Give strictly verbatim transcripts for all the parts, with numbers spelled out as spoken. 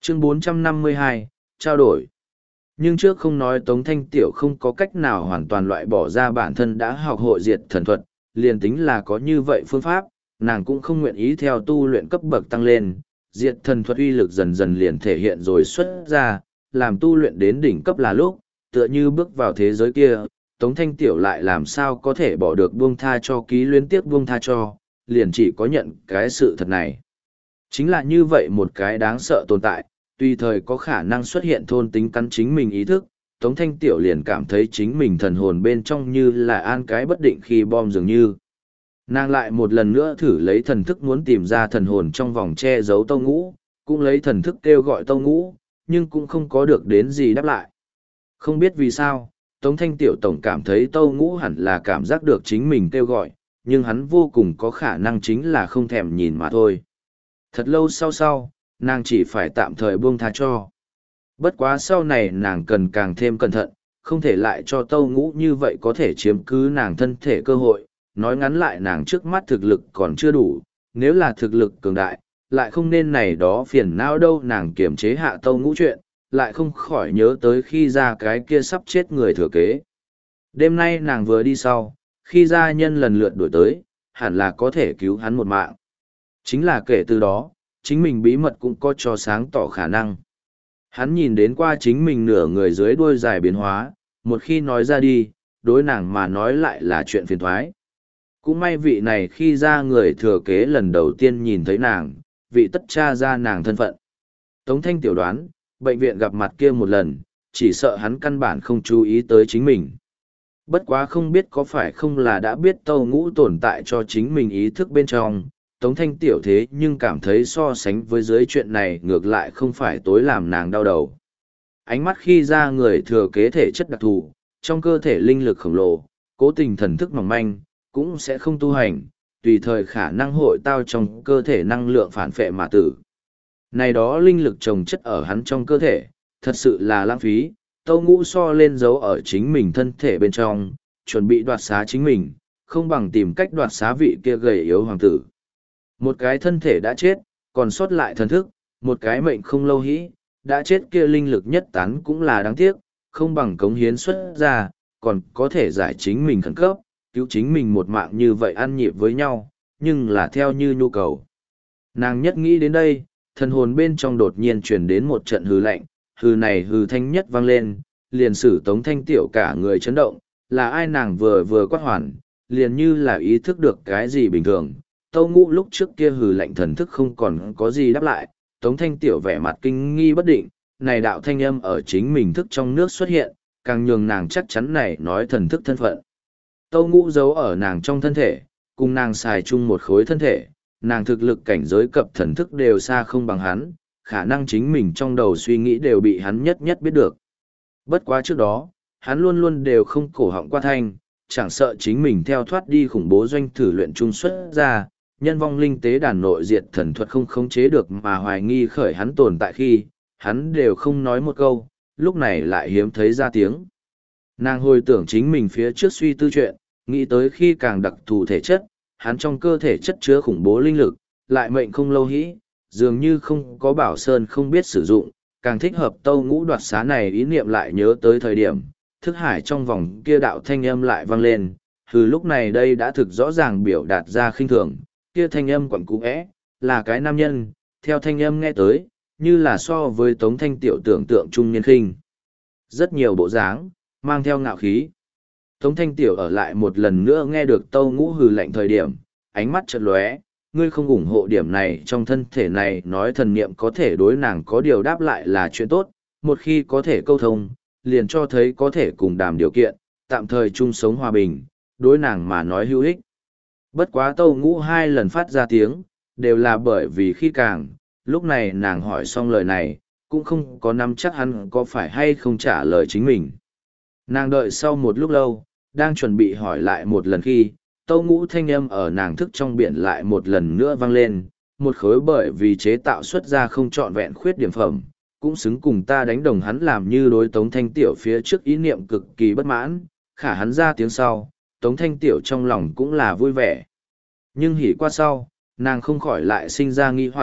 Chương bốn trăm năm mươi hai, trao đổi. Nhưng trước không nói Tống Thanh Tiểu không có cách nào hoàn toàn loại bỏ ra bản thân đã học hội diệt thần thuật, liền tính là có như vậy phương pháp, nàng cũng không nguyện ý theo tu luyện cấp bậc tăng lên, diệt thần thuật uy lực dần dần liền thể hiện rồi xuất ra, làm tu luyện đến đỉnh cấp là lúc, tựa như bước vào thế giới kia, Tống Thanh Tiểu lại làm sao có thể bỏ được buông tha cho ký luyến tiếc buông tha cho, liền chỉ có nhận cái sự thật này. Chính là như vậy một cái đáng sợ tồn tại, tùy thời có khả năng xuất hiện thôn tính cắn chính mình ý thức, Tống Thanh Tiểu liền cảm thấy chính mình thần hồn bên trong như là an cái bất định khi bom dường như. Nàng lại một lần nữa thử lấy thần thức muốn tìm ra thần hồn trong vòng che giấu Tâu Ngũ, cũng lấy thần thức kêu gọi Tâu Ngũ, nhưng cũng không có được đến gì đáp lại. Không biết vì sao, Tống Thanh Tiểu tổng cảm thấy Tâu Ngũ hẳn là cảm giác được chính mình kêu gọi, nhưng hắn vô cùng có khả năng chính là không thèm nhìn mà thôi. Thật lâu sau sau, nàng chỉ phải tạm thời buông tha cho. Bất quá sau này nàng cần càng thêm cẩn thận, không thể lại cho Tâu Ngũ như vậy có thể chiếm cứ nàng thân thể cơ hội, nói ngắn lại nàng trước mắt thực lực còn chưa đủ, nếu là thực lực cường đại, lại không nên này đó phiền não đâu. Nàng kiềm chế hạ Tâu Ngũ chuyện, lại không khỏi nhớ tới khi ra cái kia sắp chết người thừa kế. Đêm nay nàng vừa đi sau, khi gia nhân lần lượt đuổi tới, hẳn là có thể cứu hắn một mạng. Chính là kể từ đó, chính mình bí mật cũng có cho sáng tỏ khả năng. Hắn nhìn đến qua chính mình nửa người dưới đuôi dài biến hóa, một khi nói ra đi, đối nàng mà nói lại là chuyện phiền thoái. Cũng may vị này khi ra người thừa kế lần đầu tiên nhìn thấy nàng, vị tất tra ra nàng thân phận. Tống Thanh Tiểu đoán, bệnh viện gặp mặt kia một lần, chỉ sợ hắn căn bản không chú ý tới chính mình. Bất quá không biết có phải không là đã biết Tâu Ngũ tồn tại cho chính mình ý thức bên trong, Tống Thanh Tiểu thế nhưng cảm thấy so sánh với dưới chuyện này ngược lại không phải tối làm nàng đau đầu. Ánh mắt khi ra người thừa kế thể chất đặc thù, trong cơ thể linh lực khổng lồ, cố tình thần thức mỏng manh, cũng sẽ không tu hành, tùy thời khả năng hội tao trong cơ thể năng lượng phản phệ mà tử. Này đó linh lực trồng chất ở hắn trong cơ thể, thật sự là lãng phí, Tâu Ngũ so lên dấu ở chính mình thân thể bên trong, chuẩn bị đoạt xá chính mình, không bằng tìm cách đoạt xá vị kia gầy yếu hoàng tử. Một cái thân thể đã chết, còn sót lại thần thức, một cái mệnh không lâu hĩ, đã chết kia linh lực nhất tán cũng là đáng tiếc, không bằng cống hiến xuất ra, còn có thể giải chính mình khẩn cấp, cứu chính mình một mạng như vậy ăn nhịp với nhau, nhưng là theo như nhu cầu. Nàng nhất nghĩ đến đây, thần hồn bên trong đột nhiên truyền đến một trận hư lạnh, hư này hư thanh nhất vang lên, liền sử Tống Thanh Tiểu cả người chấn động, là ai nàng vừa vừa quát hoàn, liền như là ý thức được cái gì bình thường. Tâu Ngũ lúc trước kia hừ lạnh thần thức không còn có gì đáp lại, Tống Thanh Tiểu vẻ mặt kinh nghi bất định, này đạo thanh âm ở chính mình thức trong nước xuất hiện, càng nhường nàng chắc chắn này nói thần thức thân phận. Tâu Ngũ giấu ở nàng trong thân thể, cùng nàng xài chung một khối thân thể, nàng thực lực cảnh giới cập thần thức đều xa không bằng hắn, khả năng chính mình trong đầu suy nghĩ đều bị hắn nhất nhất biết được. Bất quá trước đó, hắn luôn luôn đều không cổ họng qua thanh, chẳng sợ chính mình theo thoát đi khủng bố doanh thử luyện trung xuất ra, nhân vong linh tế đàn nội diệt thần thuật không khống chế được mà hoài nghi khởi hắn tồn tại khi, hắn đều không nói một câu, lúc này lại hiếm thấy ra tiếng. Nàng hồi tưởng chính mình phía trước suy tư chuyện, nghĩ tới khi càng đặc thù thể chất, hắn trong cơ thể chất chứa khủng bố linh lực, lại mệnh không lâu hĩ, dường như không có bảo sơn không biết sử dụng, càng thích hợp Tâu Ngũ đoạt xá này ý niệm lại nhớ tới thời điểm, thức hải trong vòng kia đạo thanh âm lại vang lên, từ lúc này đây đã thực rõ ràng biểu đạt ra khinh thường, kia thanh âm quẩn cú ẽ, là cái nam nhân, theo thanh âm nghe tới, như là so với Tống Thanh Tiểu tưởng tượng trung niên khinh. Rất nhiều bộ dáng, mang theo ngạo khí. Tống Thanh Tiểu ở lại một lần nữa nghe được Tâu Ngũ hừ lạnh thời điểm, ánh mắt chợt lóe, ngươi không ủng hộ điểm này trong thân thể này nói thần niệm có thể đối nàng có điều đáp lại là chuyện tốt, một khi có thể câu thông, liền cho thấy có thể cùng đàm điều kiện, tạm thời chung sống hòa bình, đối nàng mà nói hữu ích. Bất quá Tâu Ngũ hai lần phát ra tiếng, đều là bởi vì khi càng, lúc này nàng hỏi xong lời này, cũng không có nắm chắc hắn có phải hay không trả lời chính mình. Nàng đợi sau một lúc lâu, đang chuẩn bị hỏi lại một lần khi, Tâu Ngũ thanh âm ở nàng thức trong biển lại một lần nữa vang lên, một khối bởi vì chế tạo xuất ra không trọn vẹn khuyết điểm phẩm, cũng xứng cùng ta đánh đồng hắn làm như đối Tống Thanh Tiểu phía trước ý niệm cực kỳ bất mãn, khả hắn ra tiếng sau, Tống Thanh Tiểu trong lòng cũng là vui vẻ. Nhưng hỉ qua sau, nàng không khỏi lại sinh ra nghi hoặc,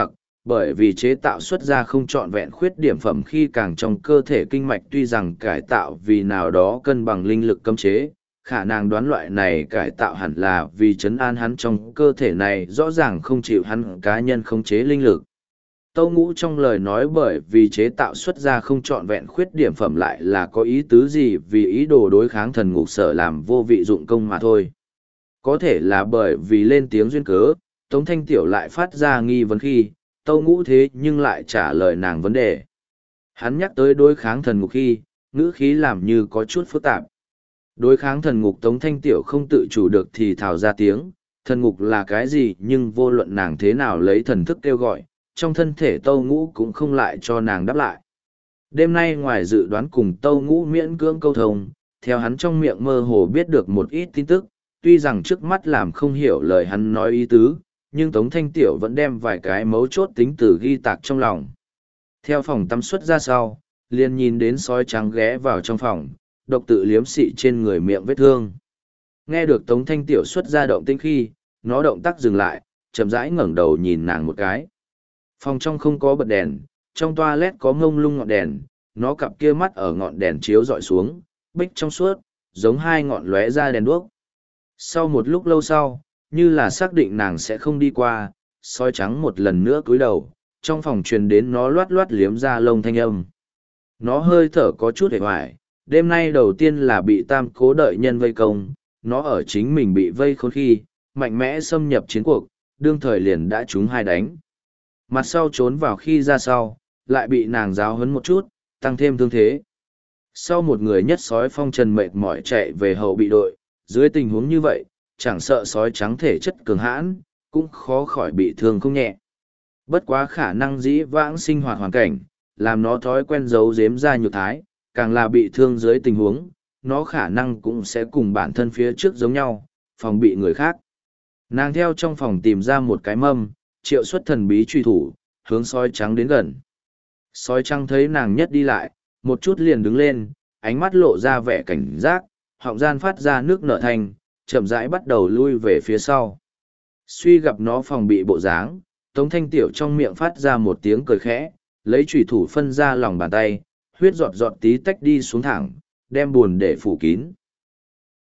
bởi vì chế tạo xuất ra không trọn vẹn khuyết điểm phẩm khi càng trong cơ thể kinh mạch tuy rằng cải tạo vì nào đó cân bằng linh lực cấm chế, khả năng đoán loại này cải tạo hẳn là vì chấn an hắn trong cơ thể này rõ ràng không chịu hắn cá nhân khống chế linh lực. Tâu Ngũ trong lời nói bởi vì chế tạo xuất ra không trọn vẹn khuyết điểm phẩm lại là có ý tứ gì vì ý đồ đối kháng thần ngục sở làm vô vị dụng công mà thôi. Có thể là bởi vì lên tiếng duyên cớ, Tống Thanh Tiểu lại phát ra nghi vấn khi, Tâu Ngũ thế nhưng lại trả lời nàng vấn đề. Hắn nhắc tới đối kháng thần ngục khi, ngữ khí làm như có chút phức tạp. Đối kháng thần ngục Tống Thanh Tiểu không tự chủ được thì thào ra tiếng, thần ngục là cái gì nhưng vô luận nàng thế nào lấy thần thức kêu gọi, trong thân thể Tâu Ngũ cũng không lại cho nàng đáp lại. Đêm nay ngoài dự đoán cùng Tâu Ngũ miễn cưỡng câu thông, theo hắn trong miệng mơ hồ biết được một ít tin tức, tuy rằng trước mắt làm không hiểu lời hắn nói ý tứ, nhưng Tống Thanh Tiểu vẫn đem vài cái mấu chốt tính từ ghi tạc trong lòng. Theo phòng tắm xuất ra sau, liền nhìn đến sói trắng ghé vào trong phòng, độc tự liếm xị trên người miệng vết thương. Nghe được Tống Thanh Tiểu xuất ra động tĩnh khi, nó động tác dừng lại, chậm rãi ngẩng đầu nhìn nàng một cái. Phòng trong không có bật đèn, trong toilet có ngông lung ngọn đèn, nó cặp kia mắt ở ngọn đèn chiếu dọi xuống, bích trong suốt, giống hai ngọn lóe ra đèn đuốc. Sau một lúc lâu sau, như là xác định nàng sẽ không đi qua, sói trắng một lần nữa cúi đầu, trong phòng truyền đến nó loát loát liếm ra lông thanh âm. Nó hơi thở có chút hề hoài, đêm nay đầu tiên là bị tam cố đợi nhân vây công, nó ở chính mình bị vây khốn khi, mạnh mẽ xâm nhập chiến cuộc, đương thời liền đã trúng hai đánh. Mặt sau trốn vào khi ra sau, lại bị nàng giáo huấn một chút, tăng thêm thương thế. Sau một người nhất sói phong trần mệt mỏi chạy về hậu bị đội, dưới tình huống như vậy, chẳng sợ sói trắng thể chất cường hãn, cũng khó khỏi bị thương không nhẹ. Bất quá khả năng dĩ vãng sinh hoạt hoàn cảnh, làm nó thói quen giấu giếm ra nhược thái, càng là bị thương dưới tình huống, nó khả năng cũng sẽ cùng bản thân phía trước giống nhau, phòng bị người khác. Nàng theo trong phòng tìm ra một cái mâm, triệu xuất thần bí truy thủ, hướng sói trắng đến gần. Sói trắng thấy nàng nhất đi lại, một chút liền đứng lên, ánh mắt lộ ra vẻ cảnh giác, họng gian phát ra nước nở thành, chậm rãi bắt đầu lui về phía sau. Suy gặp nó phòng bị bộ dáng, Tống Thanh Tiểu trong miệng phát ra một tiếng cười khẽ, lấy chủy thủ phân ra lòng bàn tay, huyết giọt giọt tí tách đi xuống thẳng, đem buồn để phủ kín.